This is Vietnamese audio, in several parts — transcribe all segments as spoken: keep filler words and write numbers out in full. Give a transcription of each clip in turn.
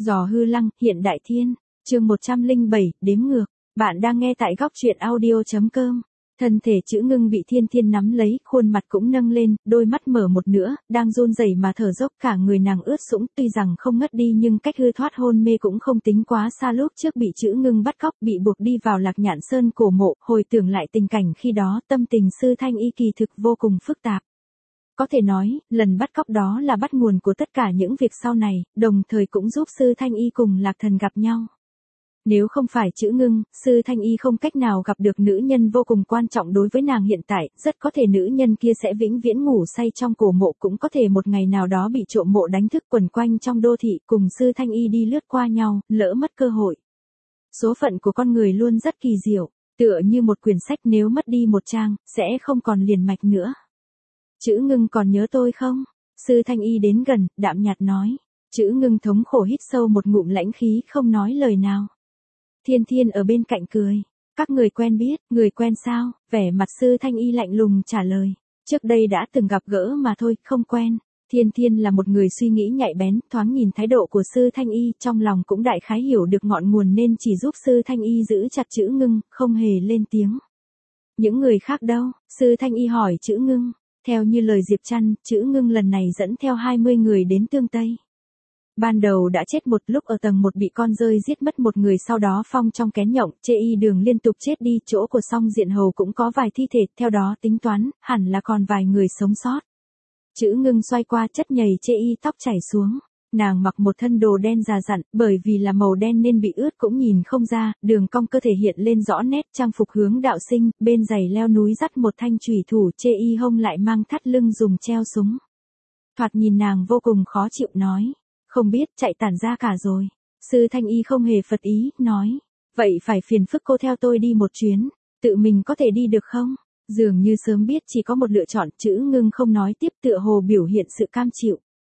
Giò hư lăng, hiện đại thiên, chương một trăm lẻ bảy, đếm ngược. Bạn đang nghe tại góc truyện audio.com. Thân thể Chữ Ngưng bị Thiên Thiên nắm lấy, khuôn mặt cũng nâng lên, đôi mắt mở một nửa, đang run rẩy mà thở dốc, cả người nàng ướt sũng, tuy rằng không ngất đi nhưng cách hư thoát hôn mê cũng không tính quá xa. Lúc trước bị Chữ Ngưng bắt cóc, bị buộc đi vào Lạc Nhạn Sơn cổ mộ, hồi tưởng lại tình cảnh khi đó, tâm tình Sư Thanh Y kỳ thực vô cùng phức tạp. Có thể nói, lần bắt cóc đó là bắt nguồn của tất cả những việc sau này, đồng thời cũng giúp Sư Thanh Y cùng Lạc Thần gặp nhau. Nếu không phải Chữ Ngưng, Sư Thanh Y không cách nào gặp được nữ nhân vô cùng quan trọng đối với nàng hiện tại, rất có thể nữ nhân kia sẽ vĩnh viễn ngủ say trong cổ mộ, cũng có thể một ngày nào đó bị trộm mộ đánh thức quẩn quanh trong đô thị cùng Sư Thanh Y đi lướt qua nhau, lỡ mất cơ hội. Số phận của con người luôn rất kỳ diệu, tựa như một quyển sách nếu mất đi một trang, sẽ không còn liền mạch nữa. Chữ Ngưng còn nhớ tôi không? Sư Thanh Y đến gần, đạm nhạt nói. Chữ Ngưng thống khổ hít sâu một ngụm lãnh khí, không nói lời nào. Thiên Thiên ở bên cạnh cười. Các người quen biết, người quen sao? Vẻ mặt Sư Thanh Y lạnh lùng trả lời. Trước đây đã từng gặp gỡ mà thôi, không quen. Thiên Thiên là một người suy nghĩ nhạy bén, thoáng nhìn thái độ của Sư Thanh Y, trong lòng cũng đại khái hiểu được ngọn nguồn nên chỉ giúp Sư Thanh Y giữ chặt Chữ Ngưng, không hề lên tiếng. Những người khác đâu? Sư Thanh Y hỏi Chữ Ngưng. Theo như lời Diệp Trăn, Chữ Ngưng lần này dẫn theo hai mươi người đến Tương Tây. Ban đầu đã chết một, lúc ở tầng một bị con rơi giết mất một người, sau đó phong trong kén nhộng, chê y đường liên tục chết đi, chỗ của Song Diện Hầu cũng có vài thi thể, theo đó tính toán, hẳn là còn vài người sống sót. Chữ Ngưng xoay qua chất nhầy chê y, tóc chảy xuống. Nàng mặc một thân đồ đen già dặn, bởi vì là màu đen nên bị ướt cũng nhìn không ra, đường cong cơ thể hiện lên rõ nét, trang phục hướng đạo sinh, bên giày leo núi dắt một thanh chủy thủ, chê y hông lại mang thắt lưng dùng treo súng. Thoạt nhìn nàng vô cùng khó chịu, nói, không biết, chạy tản ra cả rồi. Sư Thanh Y không hề phật ý, nói, vậy phải phiền phức cô theo tôi đi một chuyến, tự mình có thể đi được không? Dường như sớm biết chỉ có một lựa chọn, Chữ Ngưng không nói tiếp, tựa hồ biểu hiện sự cam chịu.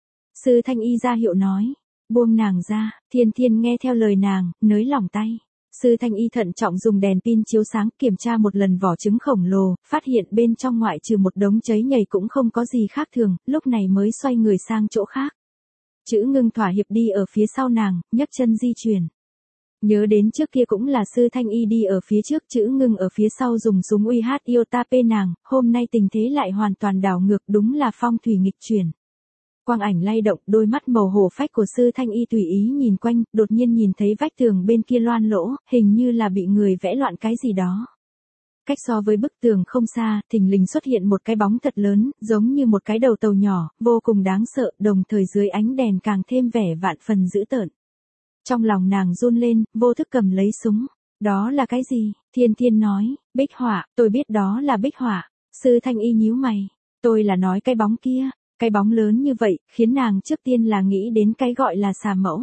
Sư Thanh Y ra hiệu nói, buông nàng ra. Thiên Thiên nghe theo lời nàng, nới lỏng tay. Sư Thanh Y thận trọng dùng đèn pin chiếu sáng, kiểm tra một lần vỏ trứng khổng lồ, phát hiện bên trong ngoại trừ một đống cháy nhầy cũng không có gì khác thường, lúc này mới xoay người sang chỗ khác. Chữ Ngưng thỏa hiệp đi ở phía sau nàng, nhấc chân di chuyển. Nhớ đến trước kia cũng là Sư Thanh Y đi ở phía trước, Chữ Ngưng ở phía sau dùng súng uy hát Iotapê nàng, hôm nay tình thế lại hoàn toàn đảo ngược, đúng là phong thủy nghịch chuyển. Quang ảnh lay động, đôi mắt màu hổ phách của Sư Thanh Y tùy ý nhìn quanh, đột nhiên nhìn thấy vách tường bên kia loan lỗ, hình như là bị người vẽ loạn cái gì đó. Cách so với bức tường không xa, thình lình xuất hiện một cái bóng thật lớn, giống như một cái đầu tàu nhỏ, vô cùng đáng sợ, đồng thời dưới ánh đèn càng thêm vẻ vạn phần dữ tợn. Trong lòng nàng run lên, vô thức cầm lấy súng. Đó là cái gì? Thiên Thiên nói, bích họa, tôi biết đó là bích họa. Sư Thanh Y nhíu mày, tôi là nói cái bóng kia. Cái bóng lớn như vậy, khiến nàng trước tiên là nghĩ đến cái gọi là xà mẫu.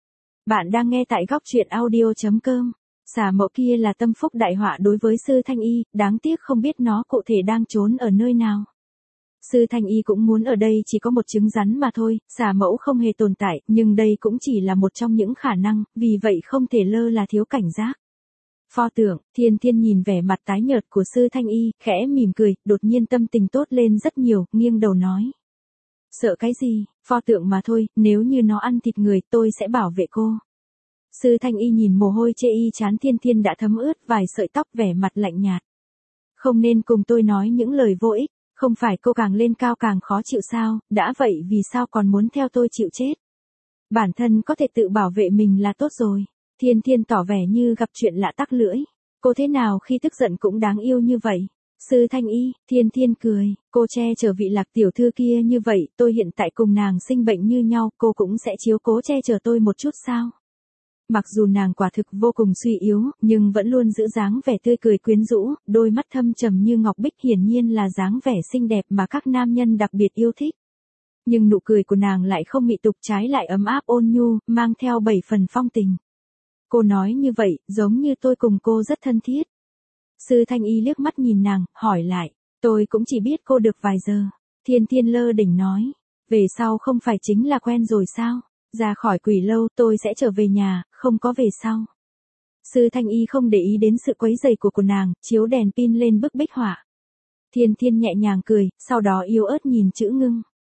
Bạn đang nghe tại góc truyện audio.com. Xà mẫu kia là tâm phúc đại họa đối với Sư Thanh Y, đáng tiếc không biết nó cụ thể đang trốn ở nơi nào. Sư Thanh Y cũng muốn ở đây chỉ có một trứng rắn mà thôi, xà mẫu không hề tồn tại, nhưng đây cũng chỉ là một trong những khả năng, vì vậy không thể lơ là thiếu cảnh giác. Pho tượng, Thiên Thiên nhìn vẻ mặt tái nhợt của Sư Thanh Y, khẽ mỉm cười, đột nhiên tâm tình tốt lên rất nhiều, nghiêng đầu nói. Sợ cái gì, pho tượng mà thôi, nếu như nó ăn thịt người tôi sẽ bảo vệ cô. Sư Thanh Y nhìn mồ hôi chê y chán Thiên Thiên đã thấm ướt vài sợi tóc, vẻ mặt lạnh nhạt. Không nên cùng tôi nói những lời vô ích, không phải cô càng lên cao càng khó chịu sao, đã vậy vì sao còn muốn theo tôi chịu chết. Bản thân có thể tự bảo vệ mình là tốt rồi. Thiên Thiên tỏ vẻ như gặp chuyện lạ tắc lưỡi. Cô thế nào khi tức giận cũng đáng yêu như vậy. Sư Thanh Y, Thiên Thiên cười, cô che chở vị Lạc tiểu thư kia như vậy, tôi hiện tại cùng nàng sinh bệnh như nhau, cô cũng sẽ chiếu cố che chở tôi một chút sao? Mặc dù nàng quả thực vô cùng suy yếu, nhưng vẫn luôn giữ dáng vẻ tươi cười quyến rũ, đôi mắt thâm trầm như ngọc bích, hiển nhiên là dáng vẻ xinh đẹp mà các nam nhân đặc biệt yêu thích. Nhưng nụ cười của nàng lại không mị tục, trái lại ấm áp ôn nhu, mang theo bảy phần phong tình. Cô nói như vậy, giống như tôi cùng cô rất thân thiết. Sư Thanh Y liếc mắt nhìn nàng, hỏi lại, tôi cũng chỉ biết cô được vài giờ. Thiên Thiên lơ đỉnh nói, về sau không phải chính là quen rồi sao? Ra khỏi quỷ lâu tôi sẽ trở về nhà, không có về sau. Sư Thanh Y không để ý đến sự quấy rầy của của nàng, chiếu đèn pin lên bức bích họa. Thiên Thiên nhẹ nhàng cười, sau đó yếu ớt nhìn Chữ Ngưng.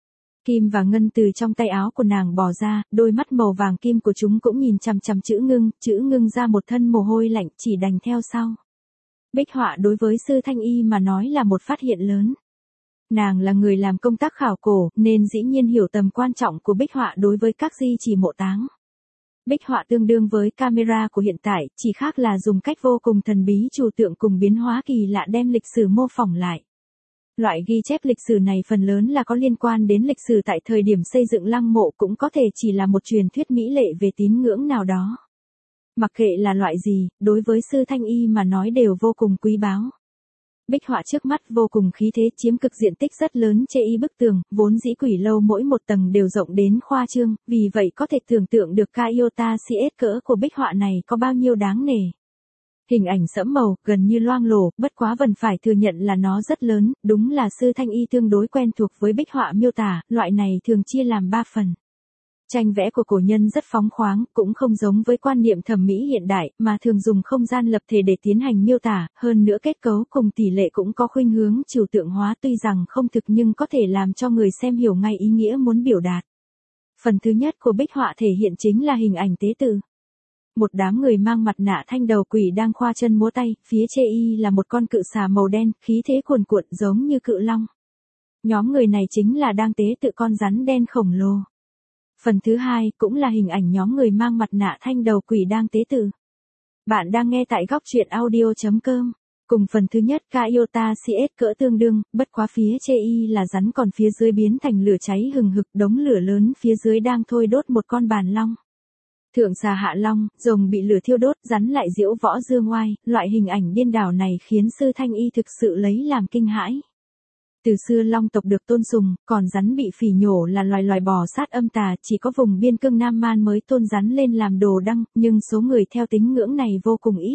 Kim và ngân từ trong tay áo của nàng bò ra, đôi mắt màu vàng kim của chúng cũng nhìn chằm chằm chữ ngưng, chữ ngưng ra một thân mồ hôi lạnh chỉ đành theo sau. Bích họa đối với Sư Thanh Y mà nói là một phát hiện lớn. Nàng là người làm công tác khảo cổ, nên dĩ nhiên hiểu tầm quan trọng của bích họa đối với các di chỉ mộ táng. Bích họa tương đương với camera của hiện tại, chỉ khác là dùng cách vô cùng thần bí trừu tượng cùng biến hóa kỳ lạ đem lịch sử mô phỏng lại. Loại ghi chép lịch sử này phần lớn là có liên quan đến lịch sử tại thời điểm xây dựng lăng mộ, cũng có thể chỉ là một truyền thuyết mỹ lệ về tín ngưỡng nào đó. Mặc kệ là loại gì, đối với Sư Thanh Y mà nói đều vô cùng quý báu. Bích họa trước mắt vô cùng khí thế, chiếm cực diện tích rất lớn chê y bức tường, vốn dĩ quỷ lâu mỗi một tầng đều rộng đến khoa trương, vì vậy có thể tưởng tượng được ca iota cs cỡ của bích họa này có bao nhiêu đáng nể. Hình ảnh sẫm màu, gần như loang lổ, bất quá vẫn phải thừa nhận là nó rất lớn, đúng là Sư Thanh Y tương đối quen thuộc với bích họa miêu tả, loại này thường chia làm ba phần. Tranh vẽ của cổ nhân rất phóng khoáng, cũng không giống với quan niệm thẩm mỹ hiện đại, mà thường dùng không gian lập thể để tiến hành miêu tả, hơn nữa kết cấu cùng tỷ lệ cũng có khuynh hướng trừu tượng hóa, tuy rằng không thực nhưng có thể làm cho người xem hiểu ngay ý nghĩa muốn biểu đạt. Phần thứ nhất của bích họa thể hiện chính là hình ảnh tế tự. Một đám người mang mặt nạ thanh đầu quỷ đang khoa chân múa tay, phía chê y là một con cự xà màu đen, khí thế cuồn cuộn giống như cự long. Nhóm người này chính là đang tế tự con rắn đen khổng lồ. Phần thứ hai cũng là hình ảnh nhóm người mang mặt nạ thanh đầu quỷ đang tế tự. Bạn đang nghe tại góc truyện audio chấm com. Cùng phần thứ nhất ca iota cs cỡ tương đương, bất quá phía chê y là rắn còn phía dưới biến thành lửa cháy hừng hực, đống lửa lớn phía dưới đang thôi đốt một con bàn long. Thượng xà hạ long, rồng bị lửa thiêu đốt, rắn lại diễu võ dương oai, loại hình ảnh điên đảo này khiến Sư Thanh Y thực sự lấy làm kinh hãi. Từ xưa long tộc được tôn sùng, còn rắn bị phỉ nhổ là loài loài bò sát âm tà, chỉ có vùng biên cương Nam Man mới tôn rắn lên làm đồ đăng, nhưng số người theo tín ngưỡng này vô cùng ít.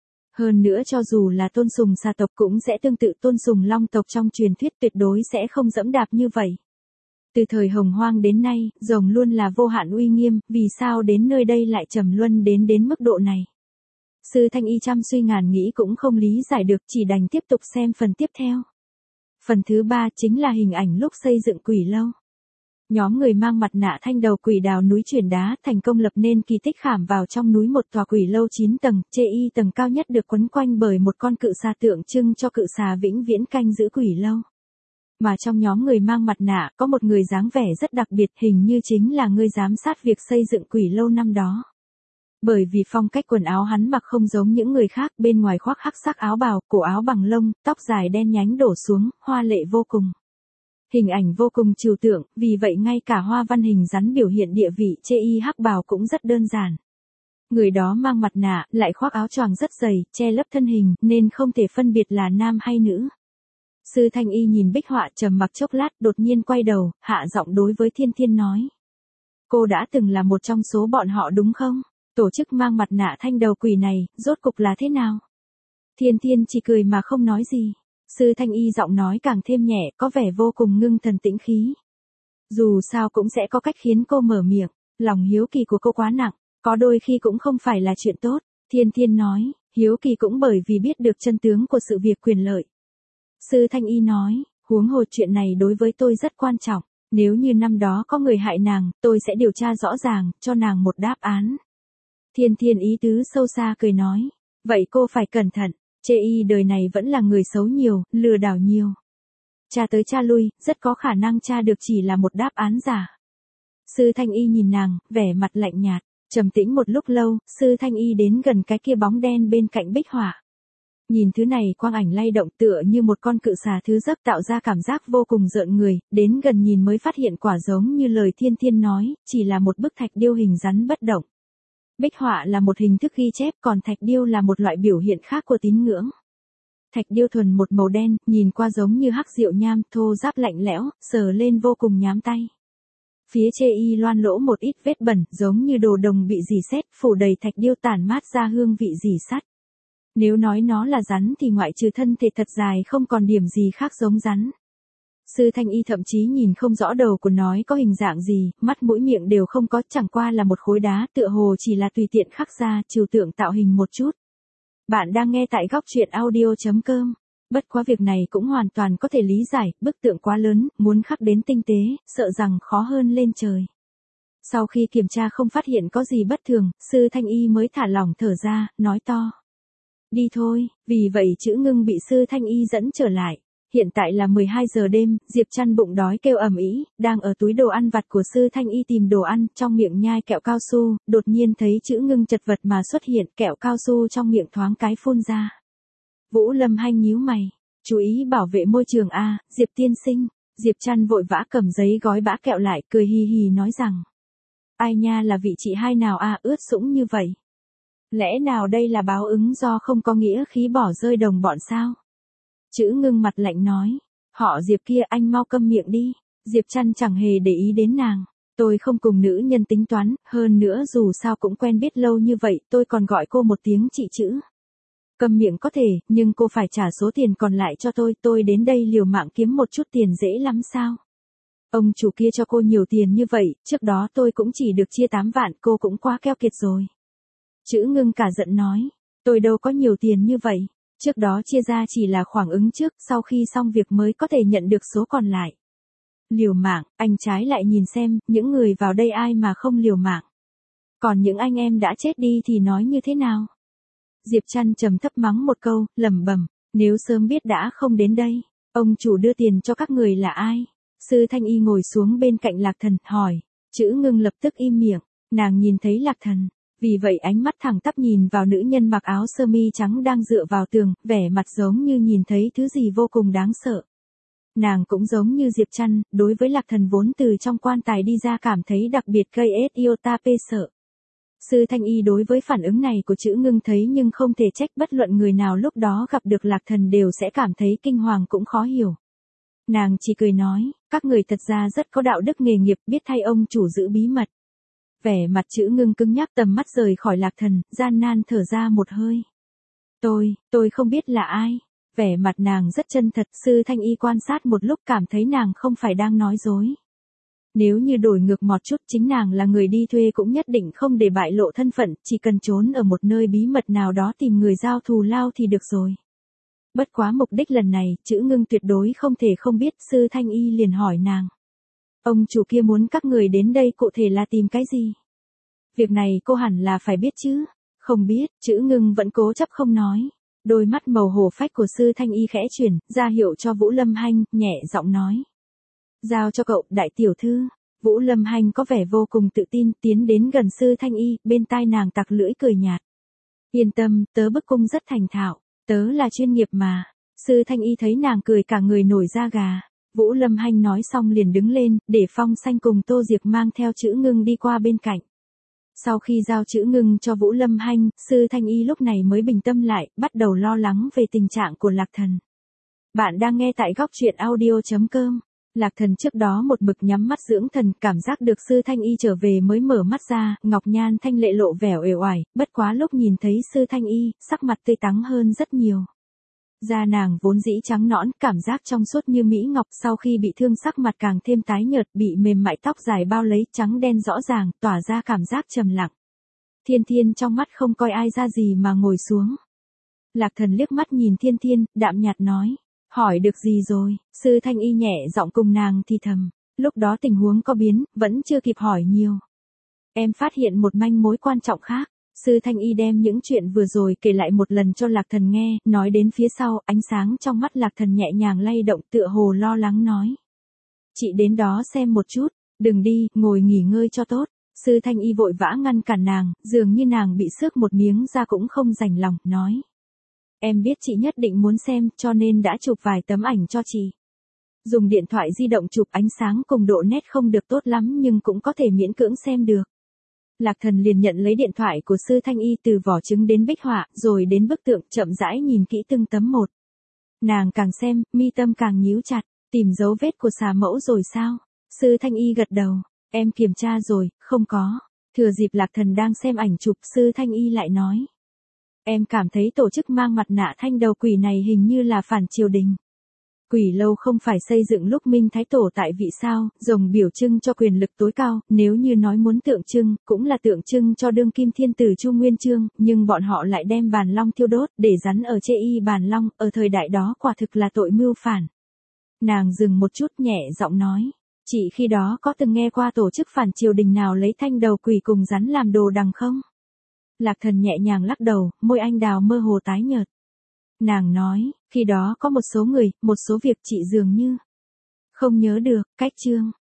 Hơn nữa cho dù là tôn sùng xà tộc cũng sẽ tương tự tôn sùng long tộc trong truyền thuyết, tuyệt đối sẽ không dẫm đạp như vậy. Từ thời Hồng Hoang đến nay, rồng luôn là vô hạn uy nghiêm, vì sao đến nơi đây lại trầm luân đến đến mức độ này? Sư Thanh Y trăm suy ngàn nghĩ cũng không lý giải được, chỉ đành tiếp tục xem phần tiếp theo. Phần thứ ba chính là hình ảnh lúc xây dựng quỷ lâu. Nhóm người mang mặt nạ thanh đầu quỷ đào núi chuyển đá, thành công lập nên kỳ tích khảm vào trong núi một tòa quỷ lâu chín tầng, chê y tầng cao nhất được quấn quanh bởi một con cự xà tượng trưng cho cự xà vĩnh viễn canh giữ quỷ lâu. Mà trong nhóm người mang mặt nạ có một người dáng vẻ rất đặc biệt, hình như chính là người giám sát việc xây dựng quỷ lâu năm đó. Bởi vì phong cách quần áo hắn mặc không giống những người khác, bên ngoài khoác hắc sắc áo bào, cổ áo bằng lông, tóc dài đen nhánh đổ xuống, hoa lệ vô cùng. Hình ảnh vô cùng trừu tượng, vì vậy ngay cả hoa văn hình rắn biểu hiện địa vị chê y hắc bào cũng rất đơn giản. Người đó mang mặt nạ, lại khoác áo choàng rất dày, che lấp thân hình, nên không thể phân biệt là nam hay nữ. Sư Thanh Y nhìn bích họa trầm mặc chốc lát, đột nhiên quay đầu, hạ giọng đối với Thiên Thiên nói. Cô đã từng là một trong số bọn họ đúng không? Tổ chức mang mặt nạ thanh đầu quỷ này, rốt cục là thế nào? Thiên Thiên chỉ cười mà không nói gì. Sư Thanh Y giọng nói càng thêm nhẹ, có vẻ vô cùng ngưng thần tĩnh khí. Dù sao cũng sẽ có cách khiến cô mở miệng, lòng hiếu kỳ của cô quá nặng, có đôi khi cũng không phải là chuyện tốt. Thiên Thiên nói, hiếu kỳ cũng bởi vì biết được chân tướng của sự việc quyền lợi. Sư Thanh Y nói, huống hồ chuyện này đối với tôi rất quan trọng, nếu như năm đó có người hại nàng, tôi sẽ điều tra rõ ràng, cho nàng một đáp án. Thiên Thiên ý tứ sâu xa cười nói, vậy cô phải cẩn thận, chê y đời này vẫn là người xấu nhiều, lừa đảo nhiều. Tra tới tra lui, rất có khả năng tra được chỉ là một đáp án giả. Sư Thanh Y nhìn nàng, vẻ mặt lạnh nhạt, trầm tĩnh một lúc lâu, Sư Thanh Y đến gần cái kia bóng đen bên cạnh bích họa. Nhìn thứ này quang ảnh lay động tựa như một con cự xà thứ giấc, tạo ra cảm giác vô cùng rợn người, đến gần nhìn mới phát hiện quả giống như lời Thiên Thiên nói, chỉ là một bức thạch điêu hình rắn bất động. Bích họa là một hình thức ghi chép, còn thạch điêu là một loại biểu hiện khác của tín ngưỡng. Thạch điêu thuần một màu đen, nhìn qua giống như hắc rượu nham, thô ráp lạnh lẽo, sờ lên vô cùng nhám tay. Phía chê y loan lỗ một ít vết bẩn, giống như đồ đồng bị rỉ sét, phủ đầy thạch điêu tản mát ra hương vị rỉ sắt. Nếu nói nó là rắn thì ngoại trừ thân thể thật dài không còn điểm gì khác giống rắn. Sư Thanh Y thậm chí nhìn không rõ đầu của nó có hình dạng gì, mắt mũi miệng đều không có, chẳng qua là một khối đá, tựa hồ chỉ là tùy tiện khắc ra, trừu tượng tạo hình một chút. Bạn đang nghe tại góc truyện audio chấm com. Bất quá việc này cũng hoàn toàn có thể lý giải, bức tượng quá lớn, muốn khắc đến tinh tế, sợ rằng khó hơn lên trời. Sau khi kiểm tra không phát hiện có gì bất thường, sư Thanh Y mới thả lỏng thở ra, nói to. Đi thôi, vì vậy chữ ngưng bị sư Thanh Y dẫn trở lại. Hiện tại là mười hai giờ đêm, Diệp Trăn bụng đói kêu ầm ĩ, đang ở túi đồ ăn vặt của sư Thanh Y tìm đồ ăn, trong miệng nhai kẹo cao su, đột nhiên thấy chữ ngưng chật vật mà xuất hiện, kẹo cao su trong miệng thoáng cái phun ra. Vũ Lâm Hanh nhíu mày, chú ý bảo vệ môi trường a, Diệp tiên sinh. Diệp Trăn vội vã cầm giấy gói bã kẹo lại, cười hì hì nói rằng. Ai nha là vị chị hai nào a, ướt sũng như vậy. Lẽ nào đây là báo ứng do không có nghĩa khí bỏ rơi đồng bọn sao? Chữ ngưng mặt lạnh nói, họ Diệp kia anh mau câm miệng đi. Diệp Trăn chẳng hề để ý đến nàng. Tôi không cùng nữ nhân tính toán, hơn nữa dù sao cũng quen biết lâu như vậy, tôi còn gọi cô một tiếng chị chữ. Câm miệng có thể, nhưng cô phải trả số tiền còn lại cho tôi, tôi đến đây liều mạng kiếm một chút tiền dễ lắm sao? Ông chủ kia cho cô nhiều tiền như vậy, trước đó tôi cũng chỉ được chia tám vạn, cô cũng quá keo kiệt rồi. Chữ ngưng cả giận nói, tôi đâu có nhiều tiền như vậy, trước đó chia ra chỉ là khoảng ứng trước, sau khi xong việc mới có thể nhận được số còn lại. Liều mạng, anh trái lại nhìn xem, những người vào đây ai mà không liều mạng. Còn những anh em đã chết đi thì nói như thế nào? Diệp Trăn trầm thấp mắng một câu, lẩm bẩm, nếu sớm biết đã không đến đây, ông chủ đưa tiền cho các người là ai? Sư Thanh Y ngồi xuống bên cạnh Lạc Thần, hỏi, chữ ngưng lập tức im miệng, nàng nhìn thấy Lạc Thần, vì vậy ánh mắt thẳng tắp nhìn vào nữ nhân mặc áo sơ mi trắng đang dựa vào tường, vẻ mặt giống như nhìn thấy thứ gì vô cùng đáng sợ. Nàng cũng giống như Diệp Trăn, đối với Lạc Thần vốn từ trong quan tài đi ra cảm thấy đặc biệt gây ết iota pê sợ. Sư Thanh Y đối với phản ứng này của chữ ngưng thấy nhưng không thể trách, bất luận người nào lúc đó gặp được Lạc Thần đều sẽ cảm thấy kinh hoàng cũng khó hiểu. Nàng chỉ cười nói, các người thật ra rất có đạo đức nghề nghiệp, biết thay ông chủ giữ bí mật. Vẻ mặt chữ ngưng cứng nhắc, tầm mắt rời khỏi Lạc Thần, gian nan thở ra một hơi. Tôi, tôi không biết là ai. Vẻ mặt nàng rất chân thật, sư Thanh Y quan sát một lúc cảm thấy nàng không phải đang nói dối. Nếu như đổi ngược một chút, chính nàng là người đi thuê cũng nhất định không để bại lộ thân phận, chỉ cần trốn ở một nơi bí mật nào đó tìm người giao thù lao thì được rồi. Bất quá mục đích lần này, chữ ngưng tuyệt đối không thể không biết, sư Thanh Y liền hỏi nàng. Ông chủ kia muốn các người đến đây cụ thể là tìm cái gì? Việc này cô hẳn là phải biết chứ? Không biết, chữ ngưng vẫn cố chấp không nói. Đôi mắt màu hổ phách của sư Thanh Y khẽ chuyển, ra hiệu cho Vũ Lâm Hanh, nhẹ giọng nói. Giao cho cậu, đại tiểu thư. Vũ Lâm Hanh có vẻ vô cùng tự tin, tiến đến gần sư Thanh Y, bên tai nàng tặc lưỡi cười nhạt. Yên tâm, tớ bức cung rất thành thạo, tớ là chuyên nghiệp mà. Sư Thanh Y thấy nàng cười cả người nổi da gà. Vũ Lâm Hanh nói xong liền đứng lên, để Phong Xanh cùng Tô Diệp mang theo chữ ngưng đi qua bên cạnh. Sau khi giao chữ ngưng cho Vũ Lâm Hanh, sư Thanh Y lúc này mới bình tâm lại, bắt đầu lo lắng về tình trạng của Lạc Thần. Bạn đang nghe tại góc truyện audio chấm com. Lạc Thần trước đó một mực nhắm mắt dưỡng thần, cảm giác được sư Thanh Y trở về mới mở mắt ra, ngọc nhan thanh lệ lộ vẻ uể oải, bất quá lúc nhìn thấy sư Thanh Y, sắc mặt tươi tắn hơn rất nhiều. Da nàng vốn dĩ trắng nõn, cảm giác trong suốt như mỹ ngọc, sau khi bị thương sắc mặt càng thêm tái nhợt, bị mềm mại tóc dài bao lấy, trắng đen rõ ràng, tỏa ra cảm giác trầm lặng. Thiên Thiên trong mắt không coi ai ra gì mà ngồi xuống. Lạc Thần liếc mắt nhìn Thiên Thiên, đạm nhạt nói, hỏi được gì rồi? Sư Thanh Y nhẹ giọng cùng nàng thì thầm, lúc đó tình huống có biến, vẫn chưa kịp hỏi nhiều. Em phát hiện một manh mối quan trọng khác. Sư Thanh Y đem những chuyện vừa rồi kể lại một lần cho Lạc Thần nghe, nói đến phía sau, ánh sáng trong mắt Lạc Thần nhẹ nhàng lay động, tựa hồ lo lắng nói. Chị đến đó xem một chút, đừng đi, ngồi nghỉ ngơi cho tốt. Sư Thanh Y vội vã ngăn cản nàng, dường như nàng bị xước một miếng da cũng không rành lòng, nói. Em biết chị nhất định muốn xem, cho nên đã chụp vài tấm ảnh cho chị. Dùng điện thoại di động chụp ánh sáng cùng độ nét không được tốt lắm nhưng cũng có thể miễn cưỡng xem được. Lạc Thần liền nhận lấy điện thoại của sư Thanh Y, từ vỏ trứng đến bích họa, rồi đến bức tượng, chậm rãi nhìn kỹ từng tấm một. Nàng càng xem, mi tâm càng nhíu chặt, tìm dấu vết của xà mẫu rồi sao? Sư Thanh Y gật đầu, em kiểm tra rồi, không có. Thừa dịp Lạc Thần đang xem ảnh chụp, sư Thanh Y lại nói. Em cảm thấy tổ chức mang mặt nạ thanh đầu quỷ này hình như là phản triều đình. Quỷ lâu không phải xây dựng lúc Minh Thái Tổ tại vị sao, rồng biểu trưng cho quyền lực tối cao, nếu như nói muốn tượng trưng, cũng là tượng trưng cho đương kim thiên tử Chu Nguyên Chương, nhưng bọn họ lại đem bàn long thiêu đốt, để rắn ở chê y bàn long, ở thời đại đó quả thực là tội mưu phản. Nàng dừng một chút nhẹ giọng nói, chị khi đó có từng nghe qua tổ chức phản triều đình nào lấy thanh đầu quỷ cùng rắn làm đồ đằng không? Lạc Thần nhẹ nhàng lắc đầu, môi anh đào mơ hồ tái nhợt. Nàng nói, khi đó có một số người, một số việc chị dường như không nhớ được, cách chương.